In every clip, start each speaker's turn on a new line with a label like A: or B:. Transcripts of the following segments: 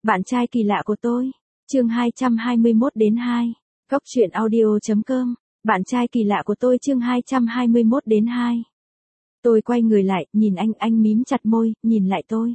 A: Bạn trai kỳ lạ của tôi. Chương 221 đến 2. Góc truyện audio.com. Bạn trai kỳ lạ của tôi chương 221 đến 2. Tôi quay người lại, nhìn anh mím chặt môi, nhìn lại tôi.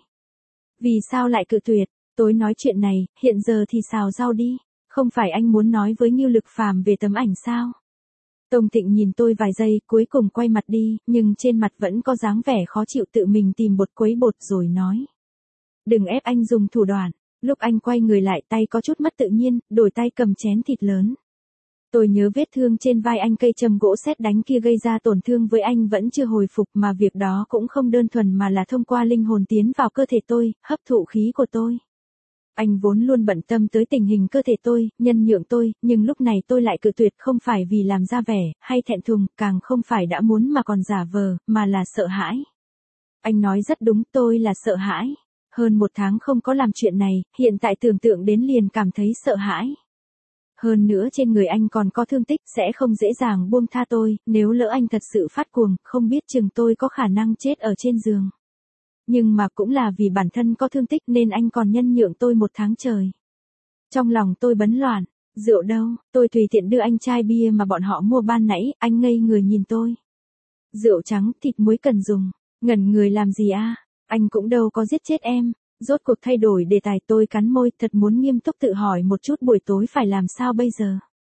A: Vì sao lại cự tuyệt? Tôi nói chuyện này, hiện giờ thì xào rau đi. Không phải anh muốn nói với Ngưu Lực Phàm về tấm ảnh sao? Tông Thịnh nhìn tôi vài giây, cuối cùng quay mặt đi, nhưng trên mặt vẫn có dáng vẻ khó chịu, tự mình tìm bột quấy bột rồi nói. Đừng ép anh dùng thủ đoạn. Lúc anh quay người lại, tay có chút mất tự nhiên, đổi tay cầm chén thịt lớn. Tôi nhớ vết thương trên vai anh, cây châm gỗ sét đánh kia gây ra tổn thương với anh vẫn chưa hồi phục, mà việc đó cũng không đơn thuần mà là thông qua linh hồn tiến vào cơ thể tôi, hấp thụ khí của tôi. Anh vốn luôn bận tâm tới tình hình cơ thể tôi, nhân nhượng tôi, nhưng lúc này tôi lại cự tuyệt, không phải vì làm ra vẻ, hay thẹn thùng, càng không phải đã muốn mà còn giả vờ, mà là sợ hãi. Anh nói rất đúng, tôi là sợ hãi. Hơn 1 tháng không có làm chuyện này, hiện tại tưởng tượng đến liền cảm thấy sợ hãi. Hơn nữa trên người anh còn có thương tích, sẽ không dễ dàng buông tha tôi, nếu lỡ anh thật sự phát cuồng, không biết chừng tôi có khả năng chết ở trên giường. Nhưng mà cũng là vì bản thân có thương tích nên anh còn nhân nhượng tôi 1 tháng trời. Trong lòng tôi bấn loạn, rượu đâu, tôi tùy tiện đưa anh chai bia mà bọn họ mua ban nãy, anh ngây người nhìn tôi. Rượu trắng, thịt muối cần dùng, ngẩn người làm gì a? Anh cũng đâu có giết chết em. Rốt cuộc thay đổi đề tài, tôi cắn môi, thật muốn nghiêm túc tự hỏi một chút buổi tối phải làm sao bây giờ.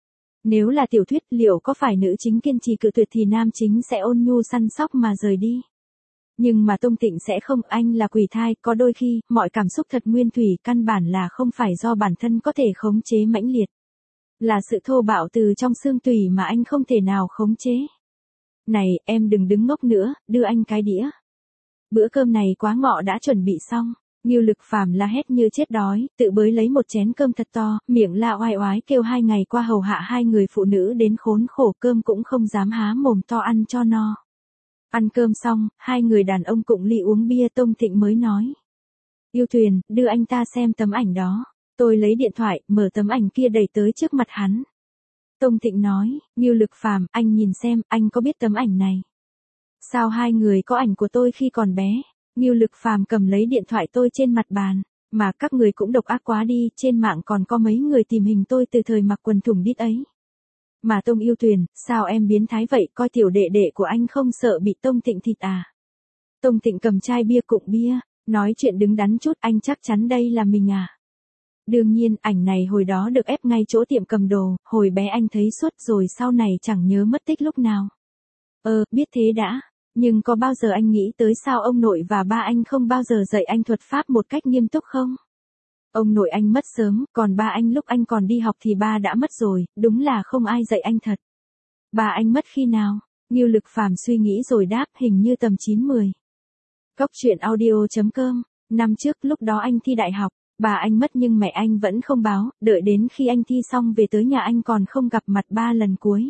A: Nếu là tiểu thuyết, liệu có phải nữ chính kiên trì cự tuyệt thì nam chính sẽ ôn nhu săn sóc mà rời đi. Nhưng mà Tông Thịnh sẽ không, anh là quỷ thai, có đôi khi, mọi cảm xúc thật nguyên thủy, căn bản là không phải do bản thân có thể khống chế mãnh liệt. Là sự thô bạo từ trong xương tủy mà anh không thể nào khống chế. Này, em đừng đứng ngốc nữa, đưa anh cái đĩa. Bữa cơm này quá ngọ đã chuẩn bị xong. Ngưu Lực Phàm la hét như chết đói, tự bới lấy một chén cơm thật to, miệng la oai oái kêu 2 ngày qua hầu hạ 2 người phụ nữ đến khốn khổ, cơm cũng không dám há mồm to ăn cho no. Ăn cơm xong, 2 người đàn ông cụng ly uống bia, Tông Thịnh mới nói. Yêu Tuyền, đưa anh ta xem tấm ảnh đó. Tôi lấy điện thoại, mở tấm ảnh kia đẩy tới trước mặt hắn. Tông Thịnh nói, Ngưu Lực Phàm, anh nhìn xem, anh có biết tấm ảnh này? Sao 2 người có ảnh của tôi khi còn bé? Ngưu Lực Phàm cầm lấy điện thoại tôi trên mặt bàn, mà các người cũng độc ác quá đi, trên mạng còn có mấy người tìm hình tôi từ thời mặc quần thủng đít ấy. Mà Tông Yêu Tuyền, sao em biến thái vậy, coi tiểu đệ đệ của anh không sợ bị Tông Thịnh thịt à? Tông Thịnh cầm chai bia cụng bia, nói chuyện đứng đắn chút, anh chắc chắn đây là mình à? Đương nhiên, ảnh này hồi đó được ép ngay chỗ tiệm cầm đồ, hồi bé anh thấy suốt rồi sau này chẳng nhớ mất tích lúc nào. Biết thế đã. Nhưng có bao giờ anh nghĩ tới sao ông nội và ba anh không bao giờ dạy anh thuật pháp một cách nghiêm túc không? Ông nội anh mất sớm, còn ba anh lúc anh còn đi học thì ba đã mất rồi, đúng là không ai dạy anh thật. Ba anh mất khi nào? Ngưu Lực Phàm suy nghĩ rồi đáp, hình như tầm 9-10. Góc truyện audio.com. Năm trước lúc đó anh thi đại học, bà anh mất nhưng mẹ anh vẫn không báo, đợi đến khi anh thi xong về tới nhà anh còn không gặp mặt 3 lần cuối.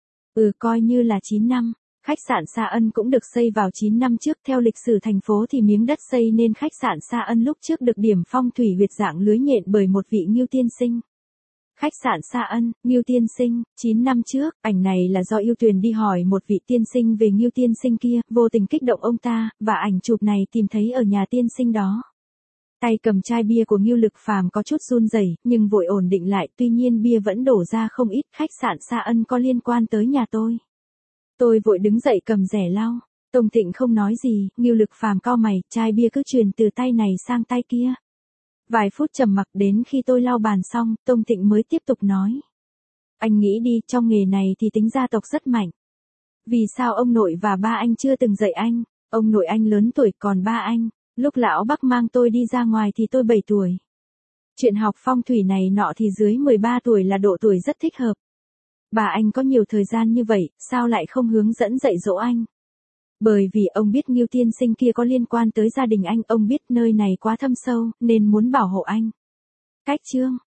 A: Coi như là 9 năm. Khách sạn Sa Ân cũng được xây vào 9 năm trước, theo lịch sử thành phố thì miếng đất xây nên khách sạn Sa Ân lúc trước được điểm phong thủy huyệt dạng lưới nhện bởi một vị Ngưu tiên sinh. Khách sạn Sa Ân, Ngưu tiên sinh, 9 năm trước, ảnh này là do Yêu Tuyền đi hỏi một vị tiên sinh về Ngưu tiên sinh kia, vô tình kích động ông ta, và ảnh chụp này tìm thấy ở nhà tiên sinh đó. Tay cầm chai bia của Ngưu Lực Phàm có chút run rẩy, nhưng vội ổn định lại, tuy nhiên bia vẫn đổ ra không ít, khách sạn Sa Ân có liên quan tới nhà tôi. Tôi vội đứng dậy cầm rẻ lau. Tông Thịnh không nói gì, Ngưu Lực Phàm cau mày, chai bia cứ truyền từ tay này sang tay kia. Vài phút trầm mặc, đến khi tôi lau bàn xong, Tông Thịnh mới tiếp tục nói. Anh nghĩ đi, trong nghề này thì tính gia tộc rất mạnh. Vì sao ông nội và ba anh chưa từng dạy anh? Ông nội anh lớn tuổi, còn ba anh, lúc lão Bắc mang tôi đi ra ngoài thì tôi 7 tuổi. Chuyện học phong thủy này nọ thì dưới 13 tuổi là độ tuổi rất thích hợp. Bà anh có nhiều thời gian như vậy, sao lại không hướng dẫn dạy dỗ anh? Bởi vì ông biết Ngưu tiên sinh kia có liên quan tới gia đình anh, ông biết nơi này quá thâm sâu, nên muốn bảo hộ anh. Cách chương,